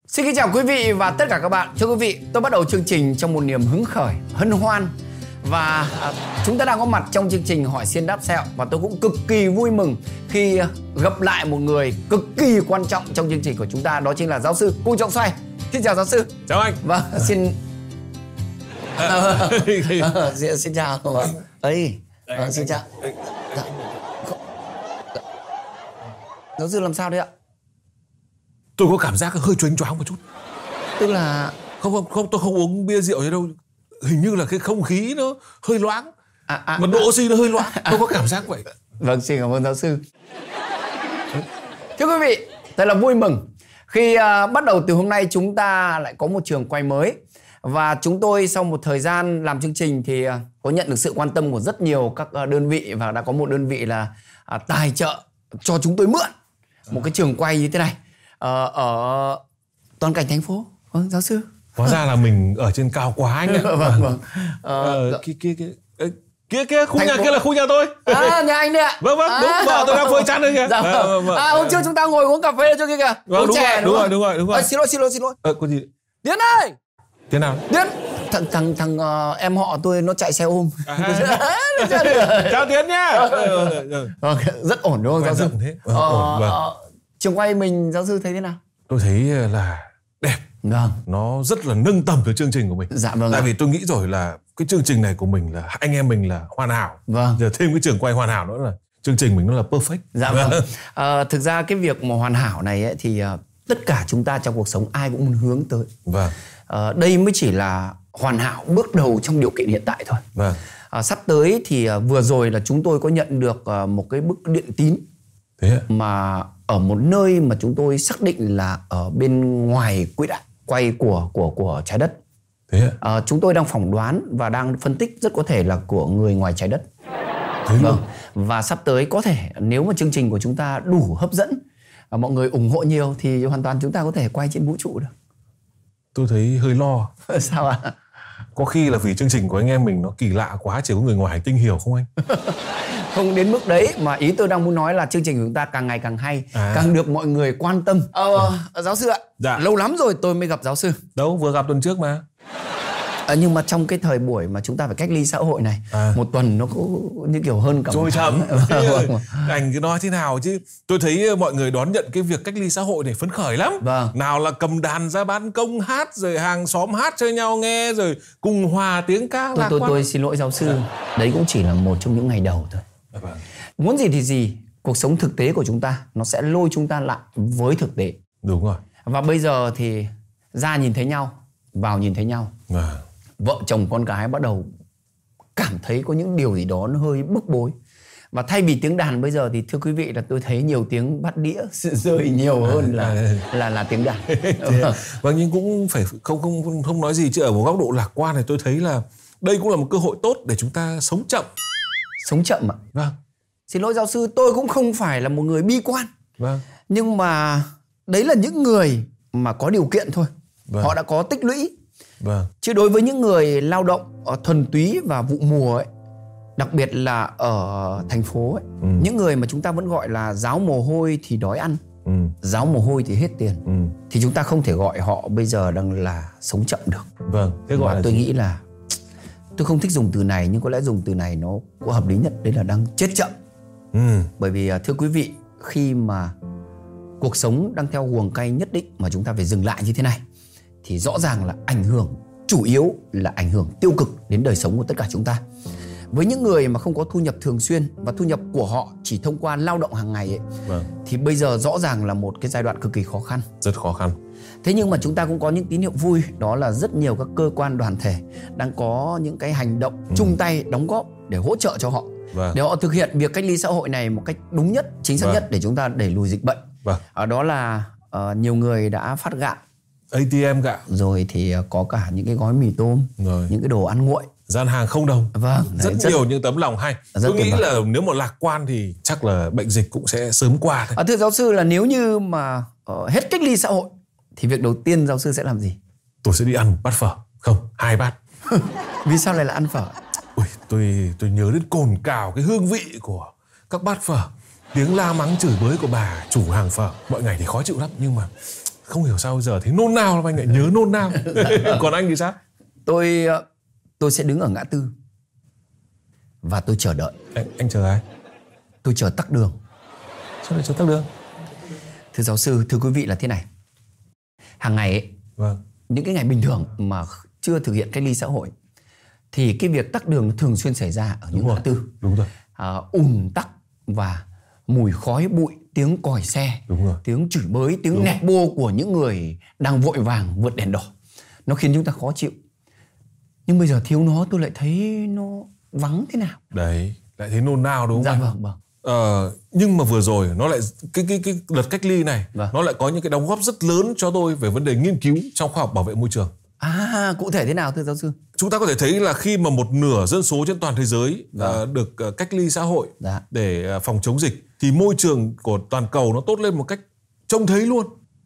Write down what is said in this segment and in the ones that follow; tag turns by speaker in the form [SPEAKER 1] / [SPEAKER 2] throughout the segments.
[SPEAKER 1] Xin kính chào quý vị và tất cả các bạn. Thưa quý vị, tôi bắt đầu chương trình trong một niềm hứng khởi, hân hoan. Và chúng ta đang có mặt trong chương trình Hỏi Xiên Đáp Sẹo. Và tôi cũng cực kỳ vui mừng khi gặp lại một người cực kỳ quan trọng trong chương trình của chúng ta. Đó chính là giáo sư Cung Trọng Xoay. Xin chào giáo sư.
[SPEAKER 2] Chào anh.
[SPEAKER 1] Vâng, xin xin chào. Xin chào. Giáo sư làm sao đấy ạ?
[SPEAKER 2] Tôi có cảm giác hơi choáng choáng một chút.
[SPEAKER 1] Tức là
[SPEAKER 2] không tôi không uống bia rượu gì đâu. Hình như là cái không khí nó hơi loãng. Mà độ oxy nó hơi loãng. Tôi có cảm giác vậy.
[SPEAKER 1] Vâng, xin cảm ơn giáo sư. Thưa quý vị, thật là vui mừng khi bắt đầu từ hôm nay chúng ta lại có một trường quay mới. Và chúng tôi sau một thời gian làm chương trình thì có nhận được sự quan tâm của rất nhiều các đơn vị. Và đã có một đơn vị là tài trợ cho chúng tôi mượn một cái trường quay như thế này ở toàn cảnh thành phố. Vâng, giáo sư.
[SPEAKER 2] Hóa ra là mình ở trên cao quá anh ạ.
[SPEAKER 1] Vâng.
[SPEAKER 2] Kia khu nhà kia là khu nhà tôi.
[SPEAKER 1] Nhà anh đấy ạ.
[SPEAKER 2] Vâng, đúng. Tôi đang phơi chăn đây kìa.
[SPEAKER 1] Dạ, hôm trước chúng ta ngồi uống cà phê cho kia kìa.
[SPEAKER 2] Vâng, đúng rồi.
[SPEAKER 1] Xin lỗi.
[SPEAKER 2] Có gì?
[SPEAKER 1] Tiến ơi.
[SPEAKER 2] Tiến nào?
[SPEAKER 1] Tiến. Thằng em họ tôi nó chạy xe ôm.
[SPEAKER 2] Chào Tiến nha.
[SPEAKER 1] Rất ổn đúng không giáo sư?
[SPEAKER 2] Vâng.
[SPEAKER 1] Trường quay mình giáo sư thấy thế nào?
[SPEAKER 2] Tôi thấy là đẹp.
[SPEAKER 1] Vâng.
[SPEAKER 2] Nó rất là nâng tầm cái chương trình của mình.
[SPEAKER 1] Dạ vâng.
[SPEAKER 2] Tại vì tôi nghĩ rồi là cái chương trình này của mình là anh em mình là hoàn hảo.
[SPEAKER 1] Vâng.
[SPEAKER 2] Giờ thêm cái trường quay hoàn hảo nữa là chương trình mình nó là perfect.
[SPEAKER 1] Dạ vâng. Thực ra cái việc mà hoàn hảo này ấy, thì tất cả chúng ta trong cuộc sống ai cũng muốn hướng tới.
[SPEAKER 2] Vâng.
[SPEAKER 1] Đây mới chỉ là hoàn hảo bước đầu trong điều kiện hiện tại thôi.
[SPEAKER 2] Vâng.
[SPEAKER 1] Sắp tới thì vừa rồi là chúng tôi có nhận được một cái bức điện tín.
[SPEAKER 2] Thế ạ?
[SPEAKER 1] Mà ở một nơi mà chúng tôi xác định là ở bên ngoài quỹ đạo quay của trái đất.
[SPEAKER 2] Thế ạ?
[SPEAKER 1] Chúng tôi đang phỏng đoán và đang phân tích rất có thể là của người ngoài trái đất.
[SPEAKER 2] Thế
[SPEAKER 1] vâng. Và sắp tới có thể nếu mà chương trình của chúng ta đủ hấp dẫn và mọi người ủng hộ nhiều thì hoàn toàn chúng ta có thể quay trên vũ trụ được.
[SPEAKER 2] Tôi thấy hơi lo.
[SPEAKER 1] Sao ạ?
[SPEAKER 2] Có khi là vì chương trình của anh em mình nó kỳ lạ quá, chỉ có người ngoài hành tinh hiểu không anh?
[SPEAKER 1] Không đến mức đấy, mà ý tôi đang muốn nói là chương trình của chúng ta càng ngày càng hay, càng được mọi người quan tâm. Giáo sư ạ,
[SPEAKER 2] dạ.
[SPEAKER 1] Lâu lắm rồi tôi mới gặp giáo sư.
[SPEAKER 2] Đâu, vừa gặp tuần trước mà.
[SPEAKER 1] Nhưng mà trong cái thời buổi mà chúng ta phải cách ly xã hội này, một tuần nó cũng như kiểu hơn cả
[SPEAKER 2] trôi chậm. Anh cứ nói thế nào chứ. Tôi thấy mọi người đón nhận cái việc cách ly xã hội này phấn khởi lắm.
[SPEAKER 1] Vâng.
[SPEAKER 2] Nào là cầm đàn ra ban công hát, rồi hàng xóm hát cho nhau nghe, rồi cùng hòa tiếng ca.
[SPEAKER 1] Tôi xin lỗi giáo sư. Đấy cũng chỉ là một trong những ngày đầu thôi.
[SPEAKER 2] Vâng.
[SPEAKER 1] Muốn gì thì gì, cuộc sống thực tế của chúng ta nó sẽ lôi chúng ta lại với thực tế.
[SPEAKER 2] Đúng rồi.
[SPEAKER 1] Và bây giờ thì ra nhìn thấy nhau, vào nhìn thấy nhau. Vợ chồng con gái bắt đầu cảm thấy có những điều gì đó nó hơi bức bối. Và thay vì tiếng đàn bây giờ thì thưa quý vị là tôi thấy nhiều tiếng bát đĩa rơi nhiều hơn là tiếng đàn.
[SPEAKER 2] Vâng, nhưng cũng phải không nói gì chứ ở một góc độ lạc quan này tôi thấy là đây cũng là một cơ hội tốt để chúng ta sống chậm.
[SPEAKER 1] Sống chậm ạ?
[SPEAKER 2] Vâng.
[SPEAKER 1] Xin lỗi giáo sư, tôi cũng không phải là một người bi quan.
[SPEAKER 2] Vâng.
[SPEAKER 1] Nhưng mà đấy là những người mà có điều kiện thôi.
[SPEAKER 2] Vâng.
[SPEAKER 1] Họ đã có tích lũy.
[SPEAKER 2] Vâng.
[SPEAKER 1] Chứ đối với những người lao động thuần túy và vụ mùa ấy, đặc biệt là ở thành phố ấy, những người mà chúng ta vẫn gọi là ráo mồ hôi thì đói ăn, ráo mồ hôi thì hết tiền, thì chúng ta không thể gọi họ bây giờ đang là sống chậm được.
[SPEAKER 2] Vâng. Thế gọi là
[SPEAKER 1] tôi nghĩ là tôi không thích dùng từ này, nhưng có lẽ dùng từ này nó có hợp lý nhất, đấy là đang chết chậm. Bởi vì thưa quý vị, khi mà cuộc sống đang theo guồng quay nhất định mà chúng ta phải dừng lại như thế này thì rõ ràng là ảnh hưởng, chủ yếu là ảnh hưởng tiêu cực đến đời sống của tất cả chúng ta. Với những người mà không có thu nhập thường xuyên và thu nhập của họ chỉ thông qua lao động hàng ngày ấy, thì bây giờ rõ ràng là một cái giai đoạn cực kỳ khó khăn.
[SPEAKER 2] Rất khó khăn.
[SPEAKER 1] Thế nhưng mà chúng ta cũng có những tín hiệu vui, đó là rất nhiều các cơ quan đoàn thể đang có những cái hành động chung tay đóng góp để hỗ trợ cho họ, để họ thực hiện việc cách ly xã hội này một cách đúng nhất, chính xác nhất để chúng ta đẩy lùi dịch bệnh. Đó là nhiều người đã phát gạo,
[SPEAKER 2] ATM gạo,
[SPEAKER 1] rồi thì có cả những cái gói mì tôm, những cái đồ ăn nguội,
[SPEAKER 2] gian hàng không đồng.
[SPEAKER 1] Vâng,
[SPEAKER 2] rất nhiều những tấm lòng hay. Tôi nghĩ là nếu mà lạc quan thì chắc là bệnh dịch cũng sẽ sớm qua thôi.
[SPEAKER 1] Thưa giáo sư, là nếu như mà hết cách ly xã hội thì việc đầu tiên giáo sư sẽ làm gì?
[SPEAKER 2] Tôi sẽ đi ăn bát phở. Không, 2 bát.
[SPEAKER 1] Vì sao lại là ăn phở?
[SPEAKER 2] Ui, tôi nhớ đến cồn cào cái hương vị của các bát phở, tiếng la mắng chửi bới của bà chủ hàng phở. Mọi ngày thì khó chịu lắm, nhưng mà Không hiểu sao bây giờ thấy nôn nao anh lại nhớ nôn nao. Còn anh thì sao?
[SPEAKER 1] Tôi sẽ đứng ở ngã tư và tôi chờ đợi.
[SPEAKER 2] Anh chờ ai?
[SPEAKER 1] Tôi chờ tắc đường.
[SPEAKER 2] Sao lại chờ tắc đường?
[SPEAKER 1] Thưa giáo sư, thưa quý vị là thế này. Hàng ngày ấy,
[SPEAKER 2] Vâng.
[SPEAKER 1] những cái ngày bình thường mà chưa thực hiện cách ly xã hội thì cái việc tắc đường thường xuyên xảy ra ở những ngã tư.
[SPEAKER 2] Đúng rồi.
[SPEAKER 1] Ùn tắc và mùi khói bụi, tiếng còi xe,
[SPEAKER 2] Đúng rồi.
[SPEAKER 1] tiếng chửi bới, tiếng nẹt bô của những người đang vội vàng vượt đèn đỏ. Nó khiến chúng ta khó chịu. Nhưng bây giờ thiếu nó tôi lại thấy nó vắng thế nào.
[SPEAKER 2] Đấy, lại thấy nôn nao đúng không?
[SPEAKER 1] Dạ
[SPEAKER 2] anh?
[SPEAKER 1] vâng, vâng.
[SPEAKER 2] Nhưng mà vừa rồi nó lại cái đợt cách ly này,
[SPEAKER 1] Vâng.
[SPEAKER 2] nó lại có những cái đóng góp rất lớn cho tôi về vấn đề nghiên cứu trong khoa học bảo vệ môi trường.
[SPEAKER 1] Cụ thể thế nào thưa giáo sư?
[SPEAKER 2] Chúng ta có thể thấy là khi mà một nửa dân số trên toàn thế giới được cách ly xã hội để phòng chống dịch thì môi trường của toàn cầu nó tốt lên một cách trông thấy luôn.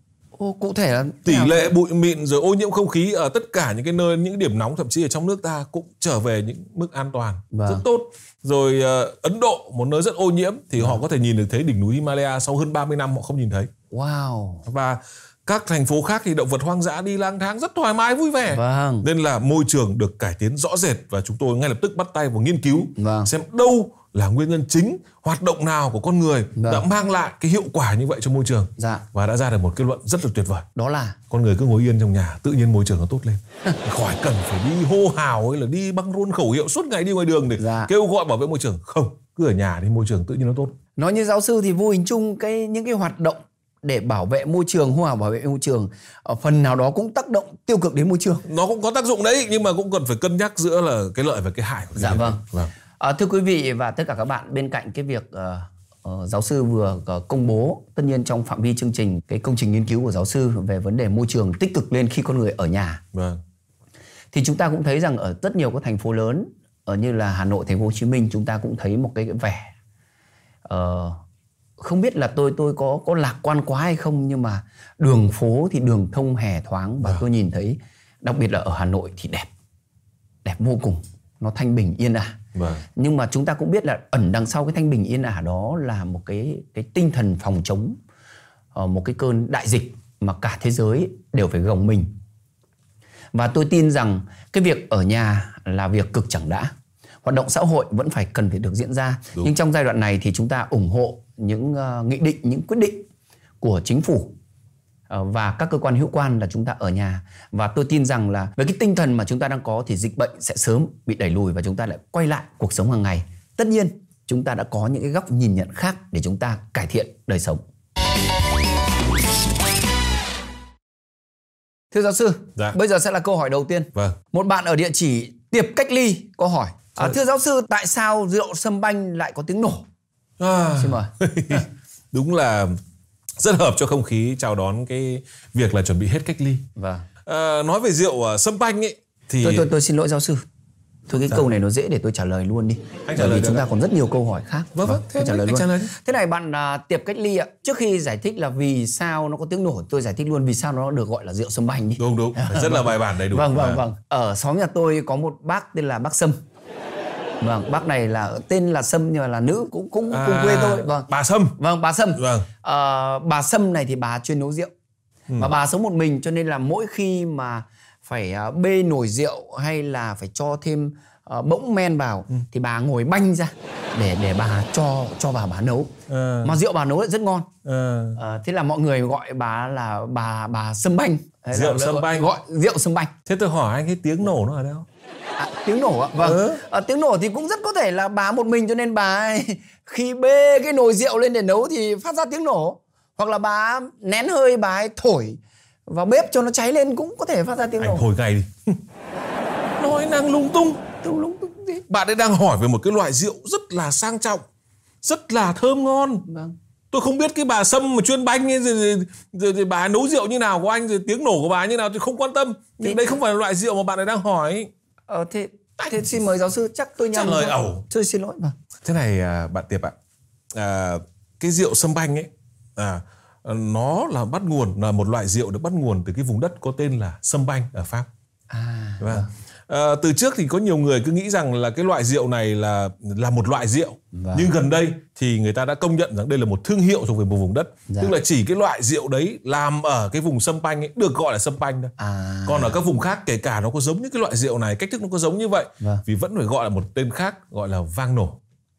[SPEAKER 1] Cụ thể là
[SPEAKER 2] tỷ lệ bụi mịn rồi ô nhiễm không khí ở tất cả những cái nơi, những điểm nóng thậm chí ở trong nước ta cũng trở về những mức an toàn rất tốt. Rồi Ấn Độ, một nơi rất ô nhiễm thì họ có thể nhìn được thấy đỉnh núi Himalaya sau hơn 30 năm họ không nhìn thấy.
[SPEAKER 1] Wow.
[SPEAKER 2] Và các thành phố khác thì động vật hoang dã đi lang thang rất thoải mái vui vẻ.
[SPEAKER 1] Vâng.
[SPEAKER 2] Nên là môi trường được cải tiến rõ rệt và chúng tôi ngay lập tức bắt tay vào nghiên cứu xem đâu là nguyên nhân chính, hoạt động nào của con người đã mang lại cái hiệu quả như vậy cho môi trường. Và đã ra được một kết luận rất là tuyệt vời.
[SPEAKER 1] Đó là
[SPEAKER 2] con người cứ ngồi yên trong nhà, tự nhiên môi trường nó tốt lên. Khỏi cần phải đi hô hào hay là đi băng rôn khẩu hiệu suốt ngày đi ngoài đường để kêu gọi bảo vệ môi trường. Không, cứ ở nhà thì môi trường tự nhiên nó tốt.
[SPEAKER 1] Nói như giáo sư thì vô hình chung những cái hoạt động để bảo vệ môi trường, hô hào bảo vệ môi trường ở phần nào đó cũng tác động tiêu cực đến môi trường.
[SPEAKER 2] Nó cũng có tác dụng đấy, nhưng mà cũng cần phải cân nhắc giữa là cái lợi và cái hại của cái
[SPEAKER 1] vâng. Thưa quý vị và tất cả các bạn, bên cạnh cái việc giáo sư vừa công bố, tất nhiên trong phạm vi chương trình, cái công trình nghiên cứu của giáo sư về vấn đề môi trường tích cực lên khi con người ở nhà, thì chúng ta cũng thấy rằng ở rất nhiều các thành phố lớn như là Hà Nội, Thành phố Hồ Chí Minh, chúng ta cũng thấy một cái vẻ không biết là tôi có lạc quan quá hay không, nhưng mà đường phố thì đường thông hè thoáng và tôi nhìn thấy, đặc biệt là ở Hà Nội thì đẹp vô cùng, nó thanh bình yên ả. Nhưng mà chúng ta cũng biết là ẩn đằng sau cái thanh bình yên ả đó là một cái tinh thần phòng chống một cái cơn đại dịch mà cả thế giới đều phải gồng mình. Và tôi tin rằng cái việc ở nhà là việc cực chẳng đã. Hoạt động xã hội vẫn cần phải được diễn ra. Nhưng trong giai đoạn này thì chúng ta ủng hộ những nghị định, những quyết định của chính phủ và các cơ quan hữu quan là chúng ta ở nhà. Và tôi tin rằng là với cái tinh thần mà chúng ta đang có thì dịch bệnh sẽ sớm bị đẩy lùi và chúng ta lại quay lại cuộc sống hàng ngày. Tất nhiên chúng ta đã có những cái góc nhìn nhận khác để chúng ta cải thiện đời sống. Thưa giáo sư, bây giờ sẽ là câu hỏi đầu tiên. Một bạn ở địa chỉ Tiệp Cách Ly có hỏi: thưa giáo sư, tại sao rượu sâm banh lại có tiếng nổ? Xin mời.
[SPEAKER 2] Đúng là rất hợp cho không khí chào đón cái việc là chuẩn bị hết cách ly. Nói về rượu sâm banh ấy thì
[SPEAKER 1] tôi xin lỗi giáo sư. Thôi cái câu này nó dễ để tôi trả lời luôn đi.
[SPEAKER 2] Bởi vì
[SPEAKER 1] chúng ta còn rất nhiều câu hỏi khác.
[SPEAKER 2] Thế trả lời luôn.
[SPEAKER 1] Thế này bạn Tiệp Cách Ly ạ, trước khi giải thích là vì sao nó có tiếng nổ, tôi giải thích luôn vì sao nó được gọi là rượu sâm banh đi.
[SPEAKER 2] Đúng. Rất là bài bản đầy đủ.
[SPEAKER 1] Vâng. Ở xóm nhà tôi có một bác tên là bác Sâm. Bác này là tên là Sâm nhưng mà là nữ, cũng cùng quê tôi.
[SPEAKER 2] Bà Sâm.
[SPEAKER 1] Bà Sâm. Bà Sâm này thì bà chuyên nấu rượu. Và bà sống một mình cho nên là mỗi khi mà phải bê nồi rượu hay là phải cho thêm bỗng men vào thì bà ngồi banh ra để bà cho vào bà nấu. Mà rượu bà nấu lại rất ngon. Thế là mọi người gọi bà là bà Sâm Banh.
[SPEAKER 2] Rượu Sâm Banh.
[SPEAKER 1] Gọi rượu Sâm Banh.
[SPEAKER 2] Thế tôi hỏi anh, cái tiếng nổ nó ở đâu?
[SPEAKER 1] Tiếng nổ ạ? Vâng. Tiếng nổ thì cũng rất có thể là bà một mình cho nên bà ấy, khi bê cái nồi rượu lên để nấu thì phát ra tiếng nổ. Hoặc là bà nén hơi, bà ấy thổi vào bếp cho nó cháy lên cũng có thể phát ra tiếng nổ.
[SPEAKER 2] Anh thổi ngay đi. Nói năng lung tung gì? Bạn ấy đang hỏi về một cái loại rượu rất là sang trọng, rất là thơm ngon. Tôi không biết cái bà Sâm mà chuyên banh ấy, rồi bà nấu rượu như nào của anh, rồi tiếng nổ của bà như nào tôi không quan tâm. Nhưng đây không phải là loại rượu mà bạn ấy đang hỏi.
[SPEAKER 1] Thế xin mời giáo sư, chắc tôi nhầm.
[SPEAKER 2] Trả lời ẩu.
[SPEAKER 1] Tôi xin lỗi.
[SPEAKER 2] Thế này bạn Tiệp ạ, cái rượu Sâm Banh ấy nó là một loại rượu được bắt nguồn từ cái vùng đất có tên là Sâm Banh ở Pháp. Từ trước thì có nhiều người cứ nghĩ rằng là cái loại rượu này là một loại rượu. Nhưng gần đây thì người ta đã công nhận rằng đây là một thương hiệu thuộc về một vùng đất. Tức là chỉ cái loại rượu đấy làm ở cái vùng Sâm Panh ấy được gọi là Sâm Panh thôi. Còn ở các vùng khác kể cả nó có giống như cái loại rượu này, cách thức nó có giống như vậy, vì vẫn phải gọi là một tên khác, gọi là vang nổ.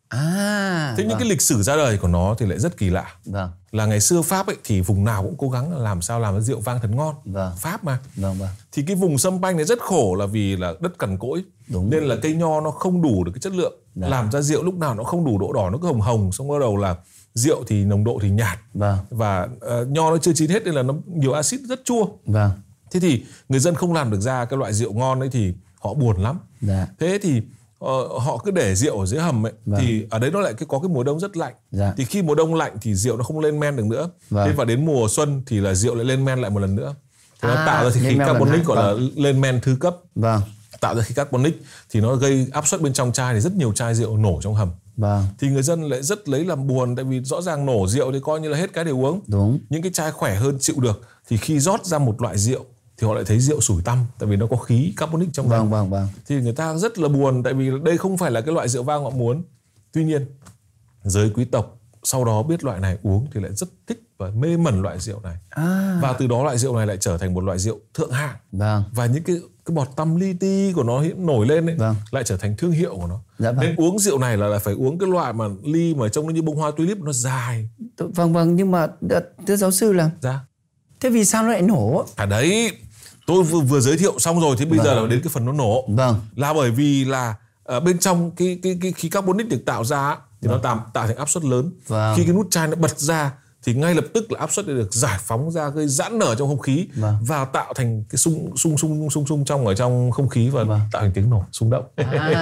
[SPEAKER 2] Thế những cái lịch sử ra đời của nó thì lại rất kỳ lạ. Là ngày xưa Pháp ấy thì vùng nào cũng cố gắng làm sao làm cái rượu vang thật ngon. Pháp mà. Thì cái vùng Sâm Panh này rất khổ là vì là đất cằn cỗi. Nên là cây nho nó không đủ được cái chất lượng. Làm ra rượu lúc nào nó không đủ độ đỏ, nó cứ hồng hồng. Xong bắt đầu là rượu thì nồng độ thì nhạt. Và nho nó chưa chín hết nên là nó nhiều axit rất chua. Thế thì người dân không làm được ra cái loại rượu ngon ấy thì họ buồn lắm. Thế thì họ cứ để rượu ở dưới hầm ấy. Thì ở đấy nó lại có cái mùa đông rất lạnh. Thì khi mùa đông lạnh thì rượu nó không lên men được nữa. Thế và đến mùa xuân thì là rượu lại lên men lại một lần nữa. Thế nó tạo ra thì khí carbonic gọi là lên men thứ cấp. Tạo ra khí carbonic thì nó gây áp suất bên trong chai thì rất nhiều chai rượu nổ trong hầm. Thì người dân lại rất lấy làm buồn, tại vì rõ ràng nổ rượu thì coi như là hết cái để uống. Những cái chai khỏe hơn chịu được thì khi rót ra một loại rượu thì họ lại thấy rượu sủi tăm, tại vì nó có khí carbonic trong đó. Thì người ta rất là buồn, tại vì đây không phải là cái loại rượu vang họ muốn. Tuy nhiên giới quý tộc sau đó biết loại này uống thì lại rất thích và mê mẩn loại rượu này. Và từ đó loại rượu này lại trở thành một loại rượu thượng hạng. Và những cái bọt tăm li ti của nó nổi lên ấy, lại trở thành thương hiệu của nó. Nên uống rượu này là phải uống cái loại mà ly mà trông nó như bông hoa tulip, nó dài.
[SPEAKER 1] Nhưng mà thưa giáo sư là thế vì sao nó lại nổ?
[SPEAKER 2] Đấy, tôi vừa giới thiệu xong rồi, thì bây giờ là đến cái phần nó nổ. Là bởi vì là bên trong cái khí carbonic được tạo ra thì nó tạo thành áp suất lớn. Khi cái nút chai nó bật ra thì ngay lập tức là áp suất được giải phóng ra, gây giãn nở trong không khí và tạo thành cái xung trong ở trong không khí và tạo thành tiếng nổ xung động.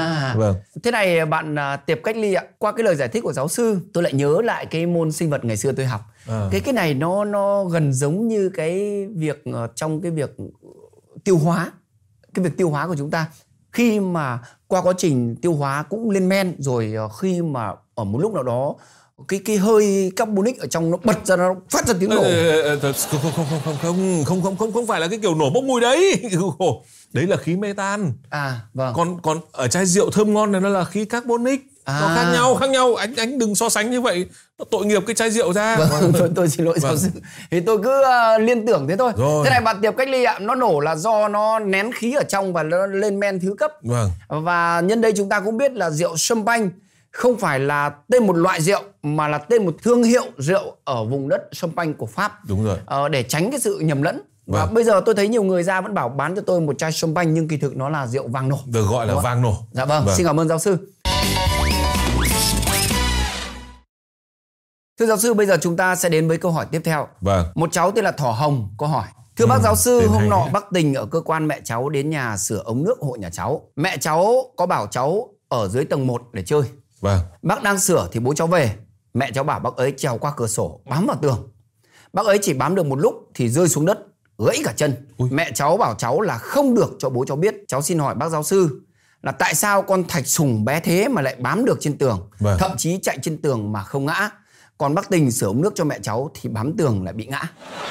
[SPEAKER 1] Thế này bạn Tiệp Cách Ly ạ, qua cái lời giải thích của giáo sư tôi lại nhớ lại cái môn sinh vật ngày xưa tôi học. Cái này nó gần giống như cái việc trong cái việc tiêu hóa, cái việc tiêu hóa của chúng ta. Khi mà qua quá trình tiêu hóa cũng lên men rồi, khi mà ở một lúc nào đó cái hơi carbonic ở trong nó bật ra, nó phát ra tiếng nổ.
[SPEAKER 2] Không phải là cái kiểu nổ bốc mùi đấy. Đấy là khí metan. Còn ở chai rượu thơm ngon này nó là khí carbonic. Nó khác nhau. Anh đừng so sánh như vậy, nó tội nghiệp cái chai rượu ra.
[SPEAKER 1] Tôi xin lỗi giáo sư. Thì tôi cứ liên tưởng thế thôi. Thế này bạn Tiệp Cách Ly ạ, nó nổ là do nó nén khí ở trong và nó lên men thứ cấp. Và nhân đây chúng ta cũng biết là rượu Sâm Panh không phải là tên một loại rượu mà là tên một thương hiệu rượu ở vùng đất Sâm Panh của Pháp.
[SPEAKER 2] Đúng rồi.
[SPEAKER 1] Để tránh cái sự nhầm lẫn. Và bây giờ tôi thấy nhiều người ra vẫn bảo bán cho tôi một chai Sâm Panh nhưng kỳ thực nó là rượu vang nổ.
[SPEAKER 2] Được gọi là vang nổ.
[SPEAKER 1] Dạ vâng, xin cảm ơn giáo sư. Thưa giáo sư, bây giờ chúng ta sẽ đến với câu hỏi tiếp theo. Một cháu tên là Thỏ Hồng có hỏi: thưa bác giáo sư, hôm nọ bác Tình ở cơ quan mẹ cháu đến nhà sửa ống nước hộ nhà cháu. Mẹ cháu có bảo cháu ở dưới tầng 1 để chơi. Bác đang sửa thì bố cháu về. Mẹ cháu bảo bác ấy trèo qua cửa sổ bám vào tường. Bác ấy chỉ bám được một lúc thì rơi xuống đất, gãy cả chân. Mẹ cháu bảo cháu là không được cho bố cháu biết. Cháu xin hỏi bác giáo sư là tại sao con thạch sùng bé thế mà lại bám được trên tường, thậm chí chạy trên tường mà không ngã. Còn bác Tình sửa ống nước cho mẹ cháu thì bám tường lại bị ngã.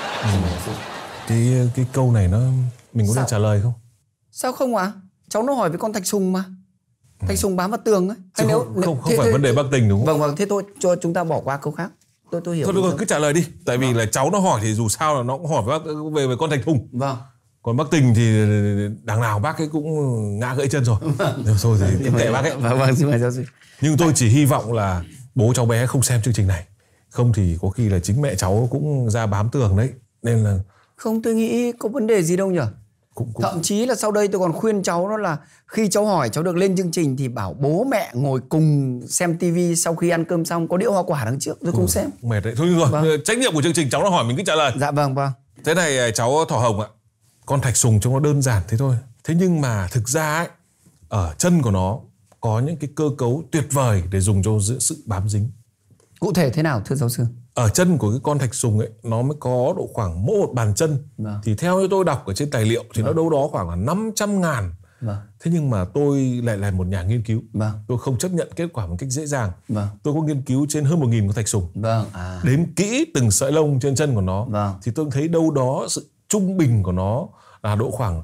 [SPEAKER 2] Cái câu này mình có nên trả lời không?
[SPEAKER 1] Sao không ạ? Cháu nó hỏi với con thạch sùng mà. Thạch sùng bám vào tường ấy.
[SPEAKER 2] Không phải vấn đề bác Tình đúng không?
[SPEAKER 1] Vâng, thế thôi cho chúng ta bỏ qua câu khác. Tôi hiểu.
[SPEAKER 2] Thôi cứ trả lời đi. Tại vì là cháu nó hỏi thì dù sao là nó cũng hỏi về con thạch sùng. Còn bác Tình thì đằng nào bác ấy cũng ngã gãy chân rồi. Thôi thì kệ bác ấy.
[SPEAKER 1] Vâng, xin mời giáo sư.
[SPEAKER 2] Nhưng tôi chỉ hy vọng là bố cháu bé không xem chương trình này. Không thì có khi là chính mẹ cháu cũng ra bám tường đấy. Nên là...
[SPEAKER 1] Không, tôi nghĩ có vấn đề gì đâu nhỉ? Thậm chí là sau đây tôi còn khuyên cháu đó là khi cháu hỏi cháu được lên chương trình thì bảo bố mẹ ngồi cùng xem tivi, sau khi ăn cơm xong có đĩa hoa quả đằng trước rồi cùng xem.
[SPEAKER 2] Mệt đấy. Thôi rồi, trách nhiệm của chương trình cháu nó hỏi mình cứ trả lời.
[SPEAKER 1] Dạ vâng.
[SPEAKER 2] Thế này cháu Thỏ Hồng ạ, con thạch sùng trông nó đơn giản thế thôi. Thế nhưng mà thực ra ấy, ở chân của nó có những cái cơ cấu tuyệt vời để dùng cho sự bám dính.
[SPEAKER 1] Cụ thể thế nào thưa giáo sư? Ở
[SPEAKER 2] chân của cái con thạch sùng ấy nó mới có độ khoảng mỗi một bàn chân. Thì theo như tôi đọc ở trên tài liệu thì nó đâu đó khoảng là 500.000. Thế nhưng mà tôi lại là một nhà nghiên cứu. Tôi không chấp nhận kết quả một cách dễ dàng. Tôi có nghiên cứu trên hơn 1.000 con thạch sùng. Đếm kỹ từng sợi lông trên chân của nó. Thì tôi thấy đâu đó sự trung bình của nó là độ khoảng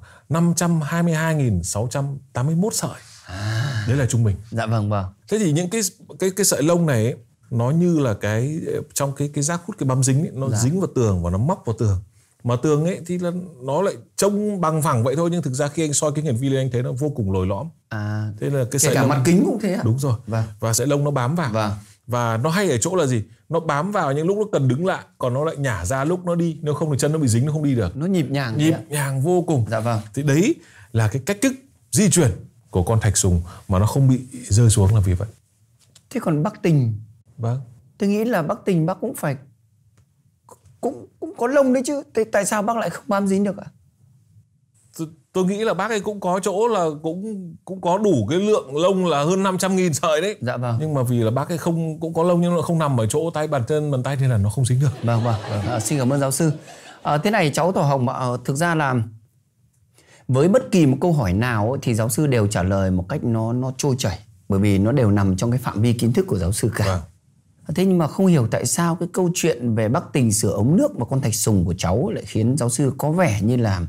[SPEAKER 2] 522.681 sợi. Đấy là trung bình.
[SPEAKER 1] Dạ vâng.
[SPEAKER 2] Thế thì những cái sợi lông này ấy, nó như là cái trong cái rác hút cái bám dính ấy, nó dính vào tường và nó móc vào tường. Mà tường ấy thì là nó lại trông bằng phẳng vậy thôi, nhưng thực ra khi anh soi kính hiển vi lên anh thấy nó vô cùng lồi lõm. Thế là cái sợi lông
[SPEAKER 1] mặt kính cũng thế ạ?
[SPEAKER 2] Đúng rồi. Và sợi lông nó bám vào. Và nó hay ở chỗ là gì? Nó bám vào những lúc nó cần đứng lại, còn nó lại nhả ra lúc nó đi. Nếu không thì chân nó bị dính, nó không đi được.
[SPEAKER 1] Nó nhịp nhàng
[SPEAKER 2] vô cùng.
[SPEAKER 1] Dạ vâng.
[SPEAKER 2] Thì đấy là cái cách thức di chuyển của con thạch sùng mà nó không bị rơi xuống là vì vậy.
[SPEAKER 1] Thế còn Bắc Tình?
[SPEAKER 2] Vâng.
[SPEAKER 1] Tôi nghĩ là Bắc Tình bác cũng phải cũng có lông đấy chứ. Tại sao bác lại không bám dính được ạ?
[SPEAKER 2] Tôi nghĩ là bác ấy cũng có chỗ là cũng có đủ cái lượng lông là hơn 500.000 sợi đấy.
[SPEAKER 1] Dạ vâng.
[SPEAKER 2] Nhưng mà vì là bác ấy cũng có lông nhưng nó không nằm ở chỗ tay bàn tay nên là nó không dính được.
[SPEAKER 1] Vâng. Xin cảm ơn giáo sư. Thế này cháu tò hồng thực ra là với bất kỳ một câu hỏi nào ấy, thì giáo sư đều trả lời một cách nó trôi chảy, bởi vì nó đều nằm trong cái phạm vi kiến thức của giáo sư cả.
[SPEAKER 2] Vâng.
[SPEAKER 1] Thế nhưng mà không hiểu tại sao cái câu chuyện về Bắc Tình sửa ống nước và con thạch sùng của cháu lại khiến giáo sư có vẻ như là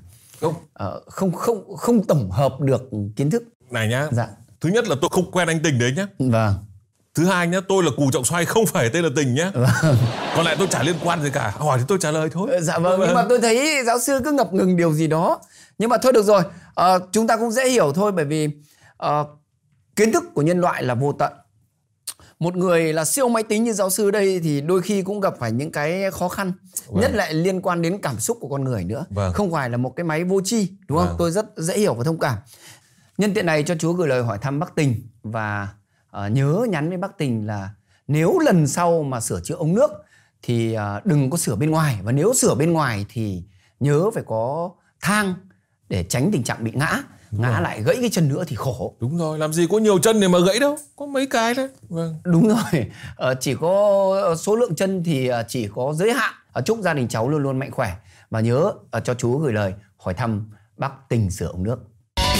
[SPEAKER 1] không tổng hợp được kiến thức.
[SPEAKER 2] Này nhá.
[SPEAKER 1] Dạ.
[SPEAKER 2] Thứ nhất là tôi không quen anh Tình đấy nhá.
[SPEAKER 1] Vâng.
[SPEAKER 2] Thứ hai nhá, tôi là Cù Trọng Xoay, không phải tên là Tình nhá.
[SPEAKER 1] Vâng.
[SPEAKER 2] Còn lại tôi chả liên quan gì cả. Hỏi thì tôi trả lời thôi.
[SPEAKER 1] Dạ vâng. Nhưng mà tôi thấy giáo sư cứ ngập ngừng điều gì đó. Nhưng mà thôi được rồi, chúng ta cũng dễ hiểu thôi, bởi vì kiến thức của nhân loại là vô tận. Một người là siêu máy tính như giáo sư đây thì đôi khi cũng gặp phải những cái khó khăn. Nhất lại liên quan đến cảm xúc của con người nữa. Không phải là một cái máy vô tri, đúng không? Tôi rất dễ hiểu và thông cảm. Nhân tiện này cho chú gửi lời hỏi thăm Bắc Tình. Và nhớ nhắn với Bắc Tình là nếu lần sau mà sửa chữa ống nước thì đừng có sửa bên ngoài. Và nếu sửa bên ngoài thì nhớ phải có thang để tránh tình trạng bị ngã. Ngã lại gãy cái chân nữa thì khổ.
[SPEAKER 2] Đúng rồi, làm gì có nhiều chân để mà gãy đâu, có mấy cái đấy. Vâng.
[SPEAKER 1] Đúng rồi, chỉ có số lượng chân thì chỉ có giới hạn. Chúc gia đình cháu luôn luôn mạnh khỏe. Và nhớ cho chú gửi lời hỏi thăm Bắc Tình sửa ống nước.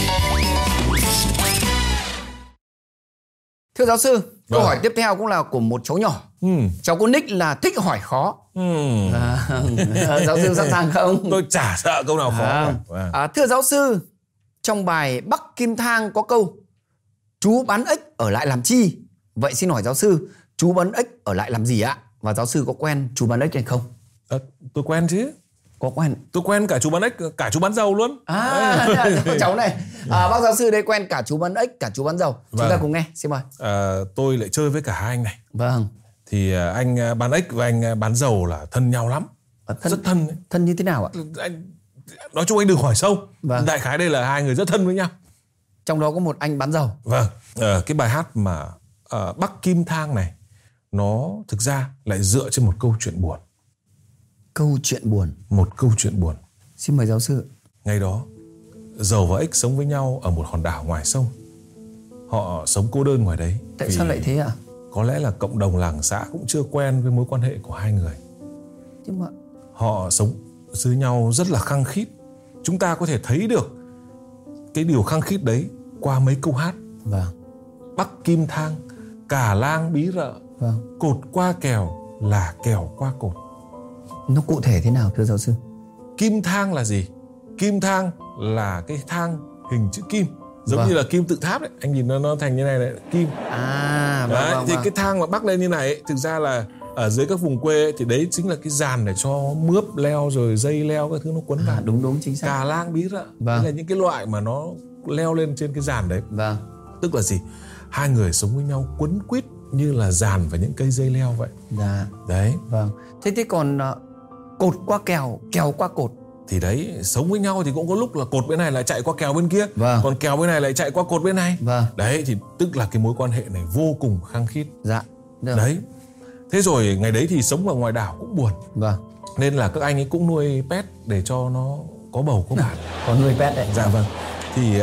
[SPEAKER 1] Thưa giáo sư, câu hỏi tiếp theo cũng là của một cháu nhỏ. Cháu có nick là thích hỏi khó. Giáo sư sẵn sàng không?
[SPEAKER 2] Tôi chả sợ câu nào khó.
[SPEAKER 1] Thưa giáo sư, trong bài Bắc Kim Thang có câu chú bán ếch ở lại làm chi? Vậy xin hỏi giáo sư, chú bán ếch ở lại làm gì ạ? Và giáo sư có quen chú bán ếch hay không?
[SPEAKER 2] Tôi quen chứ.
[SPEAKER 1] Có quen?
[SPEAKER 2] Tôi quen cả chú bán ếch, cả chú bán dầu luôn.
[SPEAKER 1] Cháu này. Bác giáo sư đây quen cả chú bán ếch, cả chú bán dầu. Chúng ta cùng nghe, xin mời.
[SPEAKER 2] Tôi lại chơi với cả hai anh này.
[SPEAKER 1] Vâng.
[SPEAKER 2] Thì anh bán ếch và anh bán dầu là thân nhau lắm. Rất thân ấy.
[SPEAKER 1] Thân như thế nào ạ?
[SPEAKER 2] Nói chung anh đừng hỏi sâu. Đại khái đây là hai người rất thân với nhau.
[SPEAKER 1] Trong đó có một anh bán dầu.
[SPEAKER 2] Vâng. Cái bài hát mà Bắc Kim Thang này, nó thực ra lại dựa trên một câu chuyện buồn.
[SPEAKER 1] Câu chuyện buồn?
[SPEAKER 2] Một câu chuyện buồn.
[SPEAKER 1] Xin mời giáo sư.
[SPEAKER 2] Ngày đó, dầu và ếch sống với nhau ở một hòn đảo ngoài sông. Họ sống cô đơn ngoài đấy.
[SPEAKER 1] Tại sao lại thế ạ?
[SPEAKER 2] Có lẽ là cộng đồng làng xã cũng chưa quen với mối quan hệ của hai người.
[SPEAKER 1] Nhưng mà
[SPEAKER 2] họ sống dưới nhau rất là khăng khít. Chúng ta có thể thấy được cái điều khăng khít đấy qua mấy câu hát.
[SPEAKER 1] Vâng.
[SPEAKER 2] Bắc Kim Thang, cả lang bí rợ.
[SPEAKER 1] Vâng.
[SPEAKER 2] Cột qua kèo là kèo qua cột.
[SPEAKER 1] Nó cụ thể thế nào thưa giáo sư?
[SPEAKER 2] Kim thang là gì? Kim thang là cái thang hình chữ kim, giống như là kim tự tháp đấy. Anh nhìn nó thành như này đấy, kim. Thì cái thang mà bắc lên như này ấy, thực ra là ở dưới các vùng quê ấy, thì đấy chính là cái giàn để cho mướp leo rồi dây leo các thứ nó quấn vào.
[SPEAKER 1] Đúng chính xác.
[SPEAKER 2] Cà lang bí rợ. Đây là những cái loại mà nó leo lên trên cái giàn đấy. Tức là gì? Hai người sống với nhau quấn quýt như là giàn và những cây dây leo vậy. Đấy.
[SPEAKER 1] Thế còn cột qua kèo, kèo qua cột
[SPEAKER 2] thì đấy, sống với nhau thì cũng có lúc là cột bên này lại chạy qua kèo bên kia, còn kèo bên này lại chạy qua cột bên này. Đấy thì tức là cái mối quan hệ này vô cùng khăng khít. Đấy. Thế rồi ngày đấy thì sống ở ngoài đảo cũng buồn. Nên là các anh ấy cũng nuôi pet để cho nó có bầu có bạn.
[SPEAKER 1] Có nuôi pet đấy.
[SPEAKER 2] Thì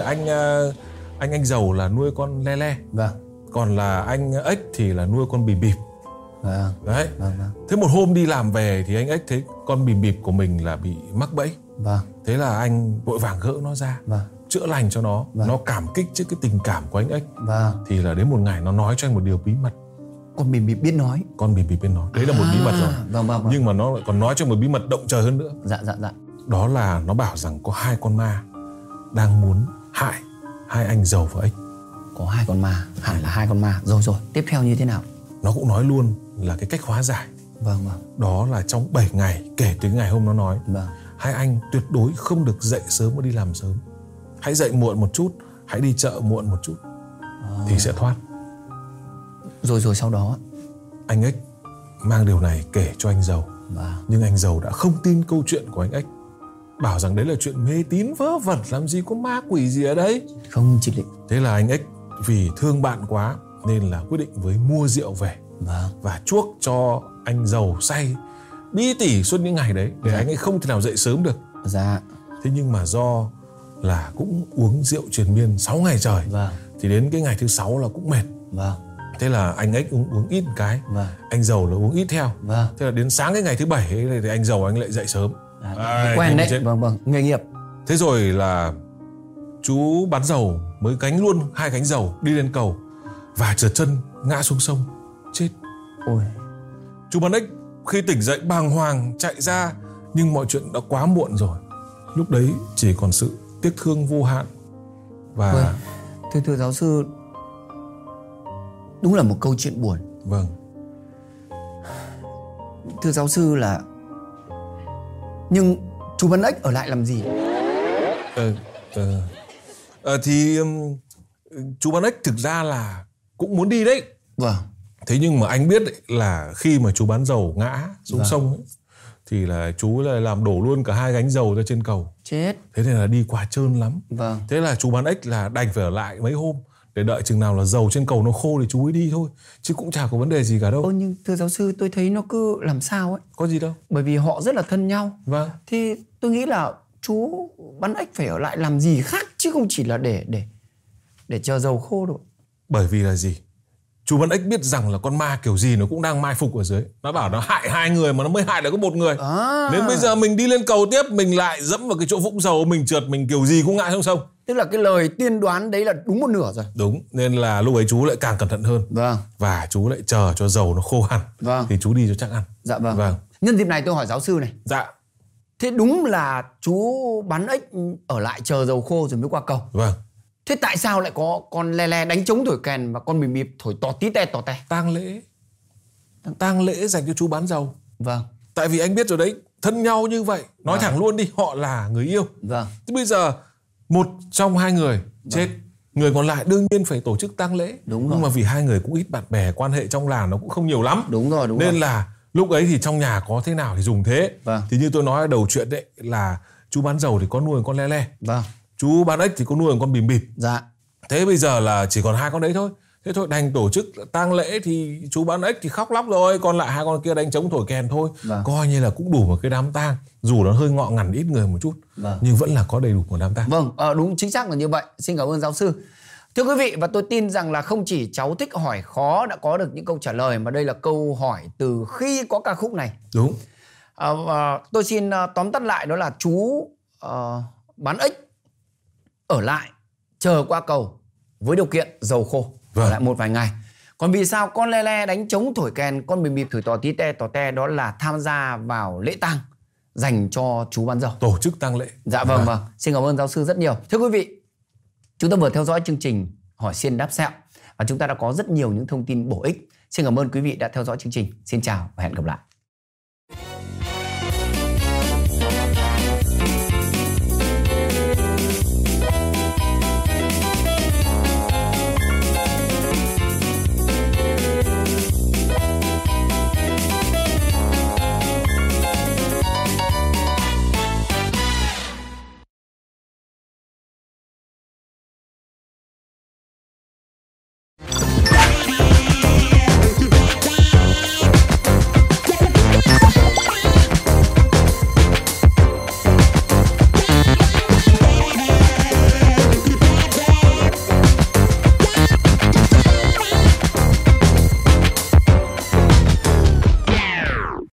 [SPEAKER 2] anh dầu là nuôi con le le. Còn là anh ếch thì là nuôi con bìm bịp. Đấy. Thế một hôm đi làm về thì anh ếch thấy con bìm bịp của mình là bị mắc bẫy. Thế là anh vội vàng gỡ nó ra, chữa lành cho nó. Nó cảm kích trước cái tình cảm của anh ếch. Thì là đến một ngày nó nói cho anh một điều bí mật.
[SPEAKER 1] Con bìm bịp biết nói.
[SPEAKER 2] Con bìm bịp biết nói. Đấy là một bí mật rồi. Nhưng mà nó còn nói cho một bí mật động trời hơn nữa. Đó là nó bảo rằng có 2 con ma đang muốn hại 2 anh Dầu và Ếch.
[SPEAKER 1] Có 2 con ma, hẳn là 2 con ma. Rồi, tiếp theo như thế nào?
[SPEAKER 2] Nó cũng nói luôn là cái cách hóa giải.
[SPEAKER 1] Vâng.
[SPEAKER 2] Đó là trong 7 ngày kể từ ngày hôm nó nói,
[SPEAKER 1] vâng,
[SPEAKER 2] 2 anh tuyệt đối không được dậy sớm và đi làm sớm. Hãy dậy muộn một chút, hãy đi chợ muộn một chút thì sẽ thoát.
[SPEAKER 1] Rồi sau đó
[SPEAKER 2] anh Ếch mang điều này kể cho anh Dầu. Nhưng anh Dầu đã không tin câu chuyện của anh Ếch, bảo rằng đấy là chuyện mê tín vớ vẩn, làm gì có ma quỷ gì ở đấy.
[SPEAKER 1] Không chỉ định.
[SPEAKER 2] Thế là anh Ếch vì thương bạn quá nên là quyết định với mua rượu về và chuốc cho anh Dầu say bí tỉ suốt những ngày đấy để anh ấy không thể nào dậy sớm được. Thế nhưng mà do là cũng uống rượu triền miên 6 ngày trời, thì đến cái ngày thứ 6 là cũng mệt. Thế là anh Ếch uống ít một cái, anh Dầu là uống ít theo. Thế là đến sáng cái ngày thứ 7 ấy, thì anh Dầu anh lại dậy sớm.
[SPEAKER 1] Quen đấy. Vâng, nghề nghiệp.
[SPEAKER 2] Thế rồi là chú bán dầu mới gánh luôn 2 gánh dầu đi lên cầu và trượt chân ngã xuống sông chết.
[SPEAKER 1] Ôi.
[SPEAKER 2] Chú bán Ếch khi tỉnh dậy bàng hoàng chạy ra, nhưng mọi chuyện đã quá muộn rồi. Lúc đấy chỉ còn sự tiếc thương vô hạn. Và
[SPEAKER 1] thưa giáo sư, đúng là một câu chuyện buồn.
[SPEAKER 2] Vâng.
[SPEAKER 1] Thưa giáo sư là, nhưng chú bán Ếch ở lại làm gì?
[SPEAKER 2] Thì chú bán Ếch thực ra là cũng muốn đi đấy.
[SPEAKER 1] Vâng.
[SPEAKER 2] Thế nhưng mà anh biết đấy, là khi mà chú bán dầu ngã xuống sông ấy, thì là chú lại làm đổ luôn cả 2 gánh dầu ra trên cầu.
[SPEAKER 1] Chết.
[SPEAKER 2] Thế nên là đi qua trơn lắm.
[SPEAKER 1] Vâng.
[SPEAKER 2] Thế là chú bán Ếch là đành phải ở lại mấy hôm để đợi chừng nào là dầu trên cầu nó khô thì chú ấy đi thôi, chứ cũng chả có vấn đề gì cả đâu.
[SPEAKER 1] Nhưng thưa giáo sư, tôi thấy nó cứ làm sao ấy.
[SPEAKER 2] Có gì đâu.
[SPEAKER 1] Bởi vì họ rất là thân nhau.
[SPEAKER 2] Vâng.
[SPEAKER 1] Thì tôi nghĩ là chú bán Ếch phải ở lại làm gì khác, chứ không chỉ là để chờ dầu khô đâu.
[SPEAKER 2] Bởi vì là gì? Chú bán Ếch biết rằng là con ma kiểu gì nó cũng đang mai phục ở dưới. Nó bảo nó hại 2 người mà nó mới hại được có 1 người. Nên bây giờ mình đi lên cầu tiếp, mình lại dẫm vào cái chỗ vũng dầu, mình trượt, mình kiểu gì cũng ngã xuống sông.
[SPEAKER 1] Tức là cái lời tiên đoán đấy là đúng 1/2 rồi.
[SPEAKER 2] Đúng, nên là lúc ấy chú lại càng cẩn thận hơn.
[SPEAKER 1] Vâng.
[SPEAKER 2] Và chú lại chờ cho dầu nó khô hẳn.
[SPEAKER 1] Vâng.
[SPEAKER 2] Thì chú đi cho chắc ăn.
[SPEAKER 1] Dạ vâng. Nhân dịp này tôi hỏi giáo sư này.
[SPEAKER 2] Dạ.
[SPEAKER 1] Thế đúng là chú bán Ếch ở lại chờ dầu khô rồi mới qua cầu.
[SPEAKER 2] Vâng.
[SPEAKER 1] Thế tại sao lại có con le le đánh trống thổi kèn và con bìm bịp thổi tò tí te tò te?
[SPEAKER 2] Tang lễ dành cho chú bán dầu.
[SPEAKER 1] Vâng.
[SPEAKER 2] Tại vì anh biết rồi đấy, thân nhau như vậy, nói thẳng luôn đi, họ là người yêu.
[SPEAKER 1] Vâng.
[SPEAKER 2] Thế bây giờ 1 trong 2 người chết, người còn lại đương nhiên phải tổ chức tang lễ.
[SPEAKER 1] Đúng rồi.
[SPEAKER 2] Nhưng mà vì 2 người cũng ít bạn bè, quan hệ trong làng nó cũng không nhiều lắm.
[SPEAKER 1] Đúng rồi.
[SPEAKER 2] Nên là lúc ấy thì trong nhà có thế nào thì dùng thế.
[SPEAKER 1] Vâng.
[SPEAKER 2] Thì như tôi nói ở đầu chuyện đấy, là chú bán dầu thì có nuôi con le le.
[SPEAKER 1] Vâng.
[SPEAKER 2] Chú bán Ếch thì có nuôi con bìm bịp.
[SPEAKER 1] Dạ.
[SPEAKER 2] Thế bây giờ là chỉ còn 2 con đấy thôi. Thế thôi đành tổ chức tang lễ thì chú bán Ếch thì khóc lóc rồi, còn lại 2 con kia đánh trống thổi kèn thôi.
[SPEAKER 1] Vâng.
[SPEAKER 2] Coi như là cũng đủ một cái đám tang, dù nó hơi ngọ ngằn ít người một chút.
[SPEAKER 1] Vâng.
[SPEAKER 2] Nhưng vẫn là có đầy đủ một đám tang.
[SPEAKER 1] Vâng, đúng chính xác là như vậy. Xin cảm ơn giáo sư. Thưa quý vị, và tôi tin rằng là không chỉ cháu thích hỏi khó đã có được những câu trả lời, mà đây là câu hỏi từ khi có ca khúc này.
[SPEAKER 2] Đúng.
[SPEAKER 1] Tôi xin tóm tắt lại, đó là chú bán Ếch ở lại chờ qua cầu với điều kiện dầu khô. Ở lại một vài ngày. Còn vì sao con le le đánh trống thổi kèn, con bìm bịp thổi tò tí te tò te, đó là tham gia vào lễ tang dành cho chú bán dầu,
[SPEAKER 2] tổ chức tang lễ.
[SPEAKER 1] Dạ vâng. Xin cảm ơn giáo sư rất nhiều. Thưa quý vị, chúng ta vừa theo dõi chương trình Hỏi Xiên Đáp Sẹo và chúng ta đã có rất nhiều những thông tin bổ ích. Xin cảm ơn quý vị đã theo dõi chương trình. Xin chào và hẹn gặp lại.